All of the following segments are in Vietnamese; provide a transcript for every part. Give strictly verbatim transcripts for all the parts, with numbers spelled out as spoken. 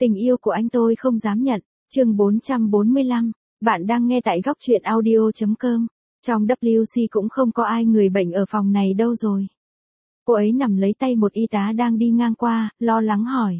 Tình yêu của anh tôi không dám nhận. Chương bốn trăm bốn mươi lăm. Bạn đang nghe tại góc truyện audio chấm com. Trong W C cũng không có ai người bệnh ở phòng này đâu rồi. Cô ấy nằm lấy tay một y tá đang đi ngang qua, lo lắng hỏi.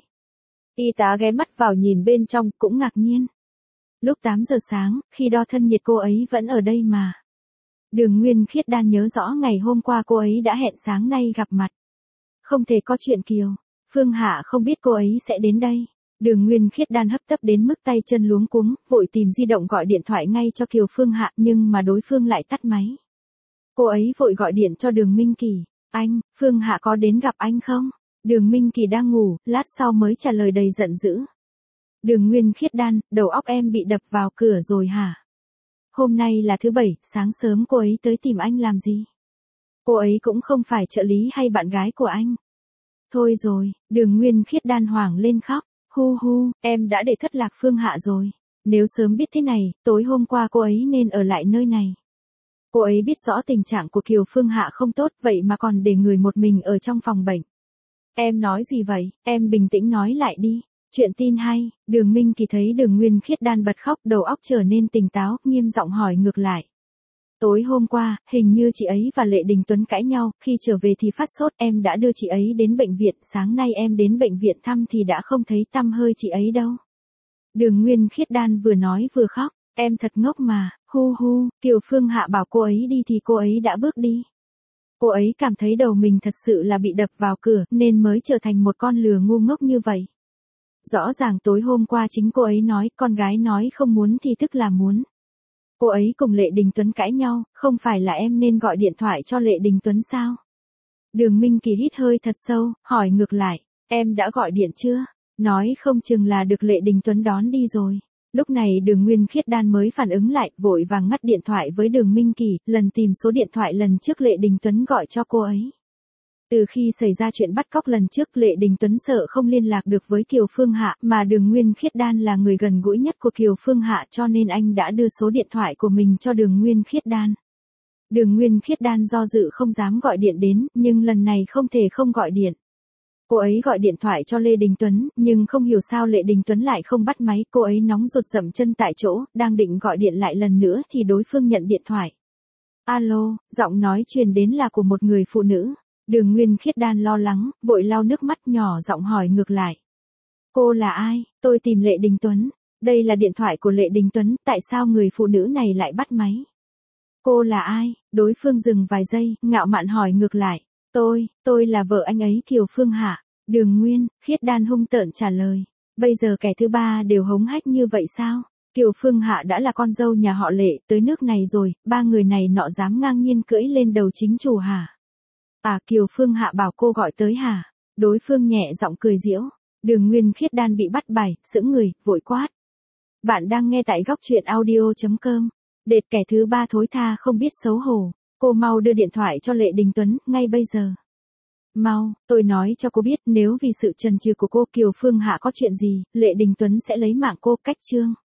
Y tá ghé mắt vào nhìn bên trong, cũng ngạc nhiên. Lúc tám giờ sáng, khi đo thân nhiệt cô ấy vẫn ở đây mà. Đường Nguyên Khiết Đan nhớ rõ ngày hôm qua cô ấy đã hẹn sáng nay gặp mặt. Không thể có chuyện Kiều. Phương Hạ không biết cô ấy sẽ đến đây. Đường Nguyên Khiết Đan hấp tấp đến mức tay chân luống cuống, vội tìm di động gọi điện thoại ngay cho Kiều Phương Hạ nhưng mà đối phương lại tắt máy. Cô ấy vội gọi điện cho Đường Minh Kỳ. Anh, Phương Hạ có đến gặp anh không? Đường Minh Kỳ đang ngủ, lát sau mới trả lời đầy giận dữ. Đường Nguyên Khiết Đan, đầu óc em bị đập vào cửa rồi hả? Hôm nay là thứ bảy, sáng sớm cô ấy tới tìm anh làm gì? Cô ấy cũng không phải trợ lý hay bạn gái của anh. Thôi rồi, Đường Nguyên Khiết Đan hoảng lên khóc. Hu hu, em đã để thất lạc Phương Hạ rồi. Nếu sớm biết thế này, tối hôm qua cô ấy nên ở lại nơi này. Cô ấy biết rõ tình trạng của Kiều Phương Hạ không tốt, vậy mà còn để người một mình ở trong phòng bệnh. Em nói gì vậy, em bình tĩnh nói lại đi. Chuyện tin hay. Đường Minh Kỳ thấy Đường Nguyên Khiết Đan bật khóc, đầu óc trở nên tỉnh táo, nghiêm giọng hỏi ngược lại. Tối hôm qua, hình như chị ấy và Lệ Đình Tuấn cãi nhau, khi trở về thì phát sốt, em đã đưa chị ấy đến bệnh viện, sáng nay em đến bệnh viện thăm thì đã không thấy tăm hơi chị ấy đâu. Đường Nguyên Khiết Đan vừa nói vừa khóc, em thật ngốc mà, hu hu, Kiều Phương Hạ bảo cô ấy đi thì cô ấy đã bước đi. Cô ấy cảm thấy đầu mình thật sự là bị đập vào cửa, nên mới trở thành một con lừa ngu ngốc như vậy. Rõ ràng tối hôm qua chính cô ấy nói, con gái nói không muốn thì tức là muốn. Cô ấy cùng Lệ Đình Tuấn cãi nhau, không phải là em nên gọi điện thoại cho Lệ Đình Tuấn sao? Đường Minh Kỳ hít hơi thật sâu, hỏi ngược lại, em đã gọi điện chưa? Nói không chừng là được Lệ Đình Tuấn đón đi rồi. Lúc này Đường Nguyên Khiết Đan mới phản ứng lại, vội vàng ngắt điện thoại với Đường Minh Kỳ, lần tìm số điện thoại lần trước Lệ Đình Tuấn gọi cho cô ấy. Từ khi xảy ra chuyện bắt cóc lần trước, Lệ Đình Tuấn sợ không liên lạc được với Kiều Phương Hạ, mà Đường Nguyên Khiết Đan là người gần gũi nhất của Kiều Phương Hạ, cho nên anh đã đưa số điện thoại của mình cho Đường Nguyên Khiết Đan. Đường Nguyên Khiết Đan do dự không dám gọi điện đến, nhưng lần này không thể không gọi điện. Cô ấy gọi điện thoại cho Lê Đình Tuấn, nhưng không hiểu sao Lệ Đình Tuấn lại không bắt máy, cô ấy nóng ruột dậm chân tại chỗ, đang định gọi điện lại lần nữa thì đối phương nhận điện thoại. Alo, giọng nói truyền đến là của một người phụ nữ. Đường Nguyên Khiết Đan lo lắng, vội lau nước mắt, nhỏ giọng hỏi ngược lại. Cô là ai? Tôi tìm Lệ Đình Tuấn. Đây là điện thoại của Lệ Đình Tuấn, tại sao người phụ nữ này lại bắt máy? Cô là ai? Đối phương dừng vài giây, ngạo mạn hỏi ngược lại. Tôi, tôi là vợ anh ấy Kiều Phương Hạ. Đường Nguyên Khiết Đan hung tợn trả lời. Bây giờ kẻ thứ ba đều hống hách như vậy sao? Kiều Phương Hạ đã là con dâu nhà họ Lệ, tới nước này rồi, ba người này nọ dám ngang nhiên cưỡi lên đầu chính chủ hả? À, Kiều Phương Hạ bảo cô gọi tới hả? Đối phương nhẹ giọng cười giễu. Đường Nguyên Khiết Đan bị bắt bài, sững người, vội quát. Bạn đang nghe tại góc truyện audio chấm com. Đệt kẻ thứ ba thối tha không biết xấu hổ. Cô mau đưa điện thoại cho Lệ Đình Tuấn, ngay bây giờ. Mau, tôi nói cho cô biết, nếu vì sự chần chừ của cô Kiều Phương Hạ có chuyện gì, Lệ Đình Tuấn sẽ lấy mạng cô. Cách chương.